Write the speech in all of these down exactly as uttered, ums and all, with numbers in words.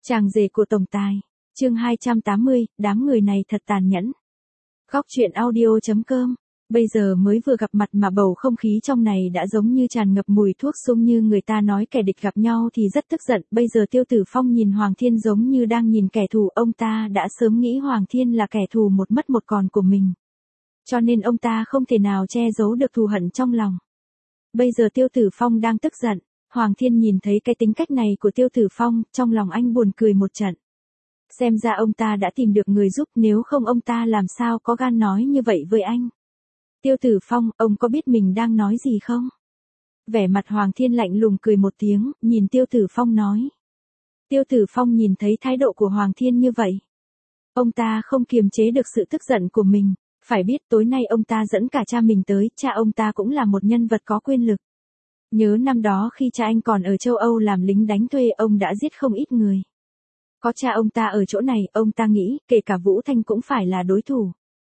Chàng rể của tổng tài. Chương hai trăm tám mươi, đám người này thật tàn nhẫn. Góc truyện audio.com. Bây giờ mới vừa gặp mặt mà bầu không khí trong này đã giống như tràn ngập mùi thuốc súng, như người ta nói kẻ địch gặp nhau thì rất tức giận. Bây giờ Tiêu Tử Phong nhìn Hoàng Thiên giống như đang nhìn kẻ thù, ông ta đã sớm nghĩ Hoàng Thiên là kẻ thù một mất một còn của mình. Cho nên ông ta không thể nào che giấu được thù hận trong lòng. Bây giờ Tiêu Tử Phong đang tức giận. Hoàng Thiên nhìn thấy cái tính cách này của Tiêu Tử Phong, trong lòng anh buồn cười một trận. Xem ra ông ta đã tìm được người giúp, nếu không ông ta làm sao có gan nói như vậy với anh. Tiêu Tử Phong, ông có biết mình đang nói gì không? Vẻ mặt Hoàng Thiên lạnh lùng cười một tiếng, nhìn Tiêu Tử Phong nói. Tiêu Tử Phong nhìn thấy thái độ của Hoàng Thiên như vậy. Ông ta không kiềm chế được sự tức giận của mình. Phải biết tối nay ông ta dẫn cả cha mình tới, cha ông ta cũng là một nhân vật có quyền lực. Nhớ năm đó khi cha anh còn ở châu Âu làm lính đánh thuê, ông đã giết không ít người. Có cha ông ta ở chỗ này, ông ta nghĩ, kể cả Vũ Thanh cũng phải là đối thủ.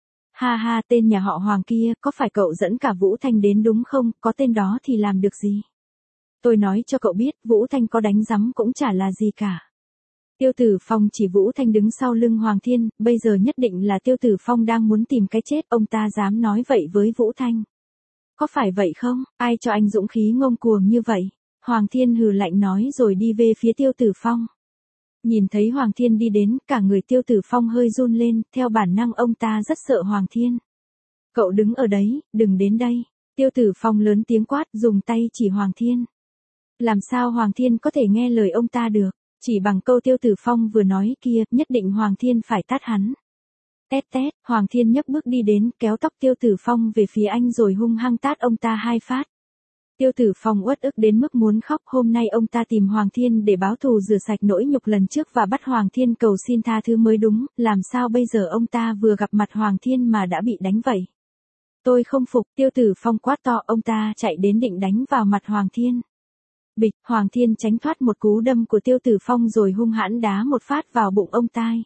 Ha ha, tên nhà họ Hoàng kia, có phải cậu dẫn cả Vũ Thanh đến đúng không, có tên đó thì làm được gì? Tôi nói cho cậu biết, Vũ Thanh có đánh rắm cũng chả là gì cả. Tiêu Tử Phong chỉ Vũ Thanh đứng sau lưng Hoàng Thiên, bây giờ nhất định là Tiêu Tử Phong đang muốn tìm cái chết, ông ta dám nói vậy với Vũ Thanh. Có phải vậy không? Ai cho anh dũng khí ngông cuồng như vậy? Hoàng Thiên hừ lạnh nói rồi đi về phía Tiêu Tử Phong. Nhìn thấy Hoàng Thiên đi đến, cả người Tiêu Tử Phong hơi run lên, theo bản năng ông ta rất sợ Hoàng Thiên. Cậu đứng ở đấy, đừng đến đây. Tiêu Tử Phong lớn tiếng quát, dùng tay chỉ Hoàng Thiên. Làm sao Hoàng Thiên có thể nghe lời ông ta được? Chỉ bằng câu Tiêu Tử Phong vừa nói kia, nhất định Hoàng Thiên phải tát hắn. Tét tét, Hoàng Thiên nhấc bước đi đến, kéo tóc Tiêu Tử Phong về phía anh rồi hung hăng tát ông ta hai phát. Tiêu Tử Phong uất ức đến mức muốn khóc, hôm nay ông ta tìm Hoàng Thiên để báo thù rửa sạch nỗi nhục lần trước và bắt Hoàng Thiên cầu xin tha thứ mới đúng, làm sao bây giờ ông ta vừa gặp mặt Hoàng Thiên mà đã bị đánh vậy? Tôi không phục, Tiêu Tử Phong quát to, ông ta chạy đến định đánh vào mặt Hoàng Thiên. Bịch, Hoàng Thiên tránh thoát một cú đâm của Tiêu Tử Phong rồi hung hãn đá một phát vào bụng ông ta.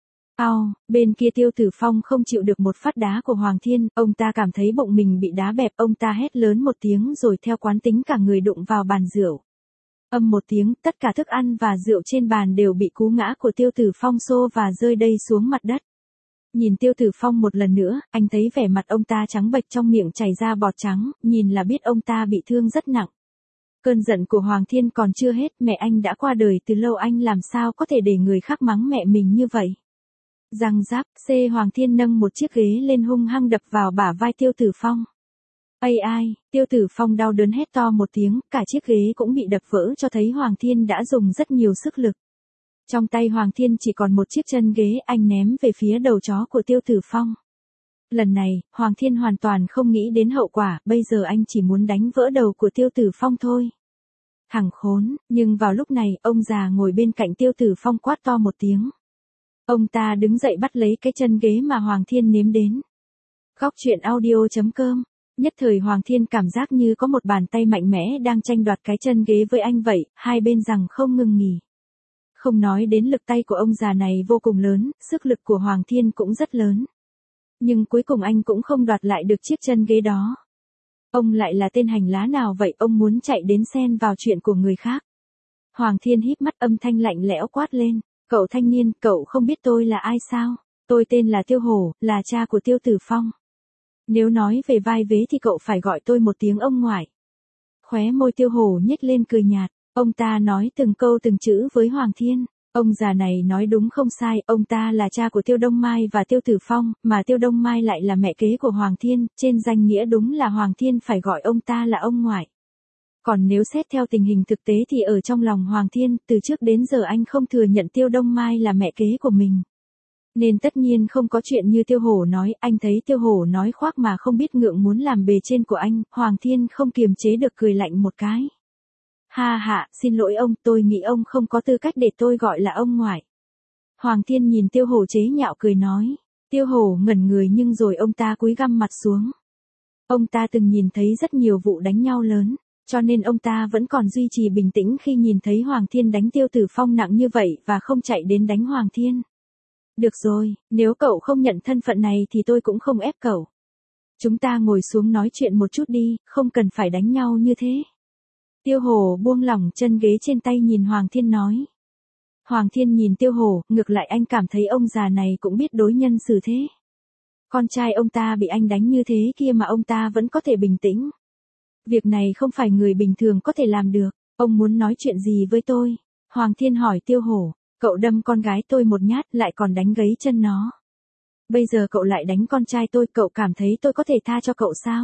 Ao, bên kia Tiêu Tử Phong không chịu được một phát đá của Hoàng Thiên, ông ta cảm thấy bụng mình bị đá bẹp, ông ta hét lớn một tiếng rồi theo quán tính cả người đụng vào bàn rượu. Âm một tiếng, tất cả thức ăn và rượu trên bàn đều bị cú ngã của Tiêu Tử Phong xô và rơi đầy xuống mặt đất. Nhìn Tiêu Tử Phong một lần nữa, anh thấy vẻ mặt ông ta trắng bệch, trong miệng chảy ra bọt trắng, nhìn là biết ông ta bị thương rất nặng. Cơn giận của Hoàng Thiên còn chưa hết, mẹ anh đã qua đời từ lâu, anh làm sao có thể để người khác mắng mẹ mình như vậy? Răng rác, xê Hoàng Thiên nâng một chiếc ghế lên hung hăng đập vào bả vai Tiêu Tử Phong. Ây ai, Tiêu Tử Phong đau đớn hét to một tiếng, cả chiếc ghế cũng bị đập vỡ, cho thấy Hoàng Thiên đã dùng rất nhiều sức lực. Trong tay Hoàng Thiên chỉ còn một chiếc chân ghế, anh ném về phía đầu chó của Tiêu Tử Phong. Lần này, Hoàng Thiên hoàn toàn không nghĩ đến hậu quả, bây giờ anh chỉ muốn đánh vỡ đầu của Tiêu Tử Phong thôi. Thằng khốn, nhưng vào lúc này, ông già ngồi bên cạnh Tiêu Tử Phong quát to một tiếng. Ông ta đứng dậy bắt lấy cái chân ghế mà Hoàng Thiên ném đến. Góc truyện audio.com. Nhất thời Hoàng Thiên cảm giác như có một bàn tay mạnh mẽ đang tranh đoạt cái chân ghế với anh vậy, hai bên rằng không ngừng nghỉ. Không nói đến lực tay của ông già này vô cùng lớn, sức lực của Hoàng Thiên cũng rất lớn. Nhưng cuối cùng anh cũng không đoạt lại được chiếc chân ghế đó. Ông lại là tên hành lá nào vậy, ông muốn chạy đến xen vào chuyện của người khác? Hoàng Thiên híp mắt, âm thanh lạnh lẽo quát lên. Cậu thanh niên, cậu không biết tôi là ai sao? Tôi tên là Tiêu Hổ, là cha của Tiêu Tử Phong. Nếu nói về vai vế thì cậu phải gọi tôi một tiếng ông ngoại. Khóe môi Tiêu Hổ nhếch lên cười nhạt, ông ta nói từng câu từng chữ với Hoàng Thiên. Ông già này nói đúng không sai, ông ta là cha của Tiêu Đông Mai và Tiêu Tử Phong, mà Tiêu Đông Mai lại là mẹ kế của Hoàng Thiên, trên danh nghĩa đúng là Hoàng Thiên phải gọi ông ta là ông ngoại. Còn nếu xét theo tình hình thực tế thì ở trong lòng Hoàng Thiên, từ trước đến giờ anh không thừa nhận Tiêu Đông Mai là mẹ kế của mình. Nên tất nhiên không có chuyện như Tiêu Hổ nói, anh thấy Tiêu Hổ nói khoác mà không biết ngượng muốn làm bề trên của anh, Hoàng Thiên không kiềm chế được cười lạnh một cái. Ha ha, xin lỗi ông, tôi nghĩ ông không có tư cách để tôi gọi là ông ngoại. Hoàng Thiên nhìn Tiêu Hổ chế nhạo cười nói. Tiêu Hổ ngẩn người nhưng rồi ông ta cúi găm mặt xuống. Ông ta từng nhìn thấy rất nhiều vụ đánh nhau lớn. Cho nên ông ta vẫn còn duy trì bình tĩnh khi nhìn thấy Hoàng Thiên đánh Tiêu Tử Phong nặng như vậy và không chạy đến đánh Hoàng Thiên. Được rồi, nếu cậu không nhận thân phận này thì tôi cũng không ép cậu. Chúng ta ngồi xuống nói chuyện một chút đi, không cần phải đánh nhau như thế. Tiêu Hổ buông lỏng chân ghế trên tay nhìn Hoàng Thiên nói. Hoàng Thiên nhìn Tiêu Hổ, ngược lại anh cảm thấy ông già này cũng biết đối nhân xử thế. Con trai ông ta bị anh đánh như thế kia mà ông ta vẫn có thể bình tĩnh. Việc này không phải người bình thường có thể làm được. Ông muốn nói chuyện gì với tôi? Hoàng Thiên hỏi Tiêu Hổ. Cậu đâm con gái tôi một nhát lại còn đánh gãy chân nó. Bây giờ cậu lại đánh con trai tôi, cậu cảm thấy tôi có thể tha cho cậu sao?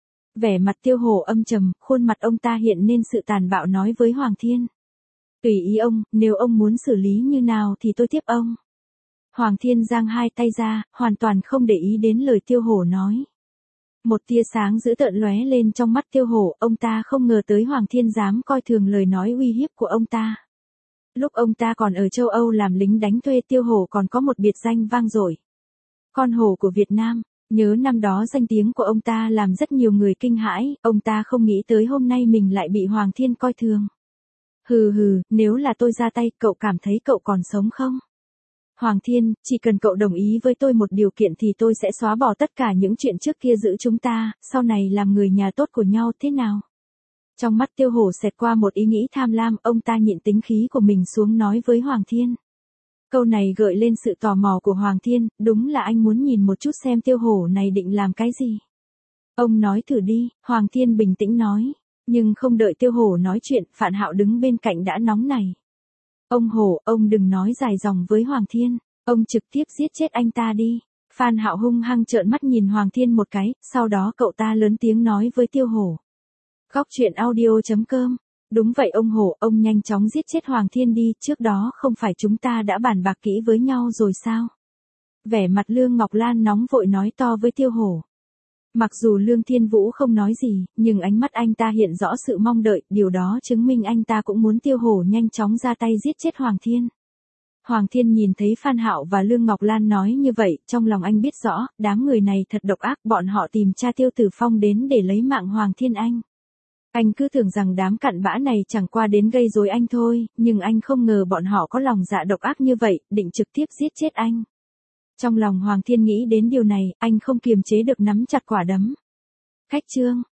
Vẻ mặt Tiêu Hổ âm trầm, khuôn mặt ông ta hiện lên sự tàn bạo nói với Hoàng Thiên. Tùy ý ông, nếu ông muốn xử lý như nào thì tôi tiếp ông. Hoàng Thiên giang hai tay ra, hoàn toàn không để ý đến lời Tiêu Hổ nói. Một tia sáng dữ tợn lóe lên trong mắt Tiêu Hổ, ông ta không ngờ tới Hoàng Thiên dám coi thường lời nói uy hiếp của ông ta. Lúc ông ta còn ở châu Âu làm lính đánh thuê, Tiêu Hổ còn có một biệt danh vang dội. Con hổ của Việt Nam, nhớ năm đó danh tiếng của ông ta làm rất nhiều người kinh hãi, ông ta không nghĩ tới hôm nay mình lại bị Hoàng Thiên coi thường. Hừ hừ, nếu là tôi ra tay, cậu cảm thấy cậu còn sống không? Hoàng Thiên, chỉ cần cậu đồng ý với tôi một điều kiện thì tôi sẽ xóa bỏ tất cả những chuyện trước kia giữa chúng ta, sau này làm người nhà tốt của nhau, thế nào? Trong mắt Tiêu Hổ xẹt qua một ý nghĩ tham lam, ông ta nhịn tính khí của mình xuống nói với Hoàng Thiên. Câu này gợi lên sự tò mò của Hoàng Thiên, đúng là anh muốn nhìn một chút xem Tiêu Hổ này định làm cái gì. Ông nói thử đi, Hoàng Thiên bình tĩnh nói, nhưng không đợi Tiêu Hổ nói chuyện, Phạn Hạo đứng bên cạnh đã nóng nảy. Ông Hổ, ông đừng nói dài dòng với Hoàng Thiên, ông trực tiếp giết chết anh ta đi. Phan Hạo hung hăng trợn mắt nhìn Hoàng Thiên một cái, sau đó cậu ta lớn tiếng nói với Tiêu Hổ. Góc truyện audio chấm com. Đúng vậy ông Hổ, ông nhanh chóng giết chết Hoàng Thiên đi, trước đó không phải chúng ta đã bàn bạc kỹ với nhau rồi sao? Vẻ mặt Lương Ngọc Lan nóng vội nói to với Tiêu Hổ. Mặc dù Lương Thiên Vũ không nói gì, nhưng ánh mắt anh ta hiện rõ sự mong đợi, điều đó chứng minh anh ta cũng muốn Tiêu Hổ nhanh chóng ra tay giết chết Hoàng Thiên. Hoàng Thiên nhìn thấy Phan Hạo và Lương Ngọc Lan nói như vậy, trong lòng anh biết rõ, đám người này thật độc ác, bọn họ tìm cha Tiêu Tử Phong đến để lấy mạng Hoàng Thiên anh. Anh cứ tưởng rằng đám cặn bã này chẳng qua đến gây rối anh thôi, nhưng anh không ngờ bọn họ có lòng dạ độc ác như vậy, định trực tiếp giết chết anh. Trong lòng Hoàng Thiên nghĩ đến điều này, anh không kiềm chế được nắm chặt quả đấm. Khách trương.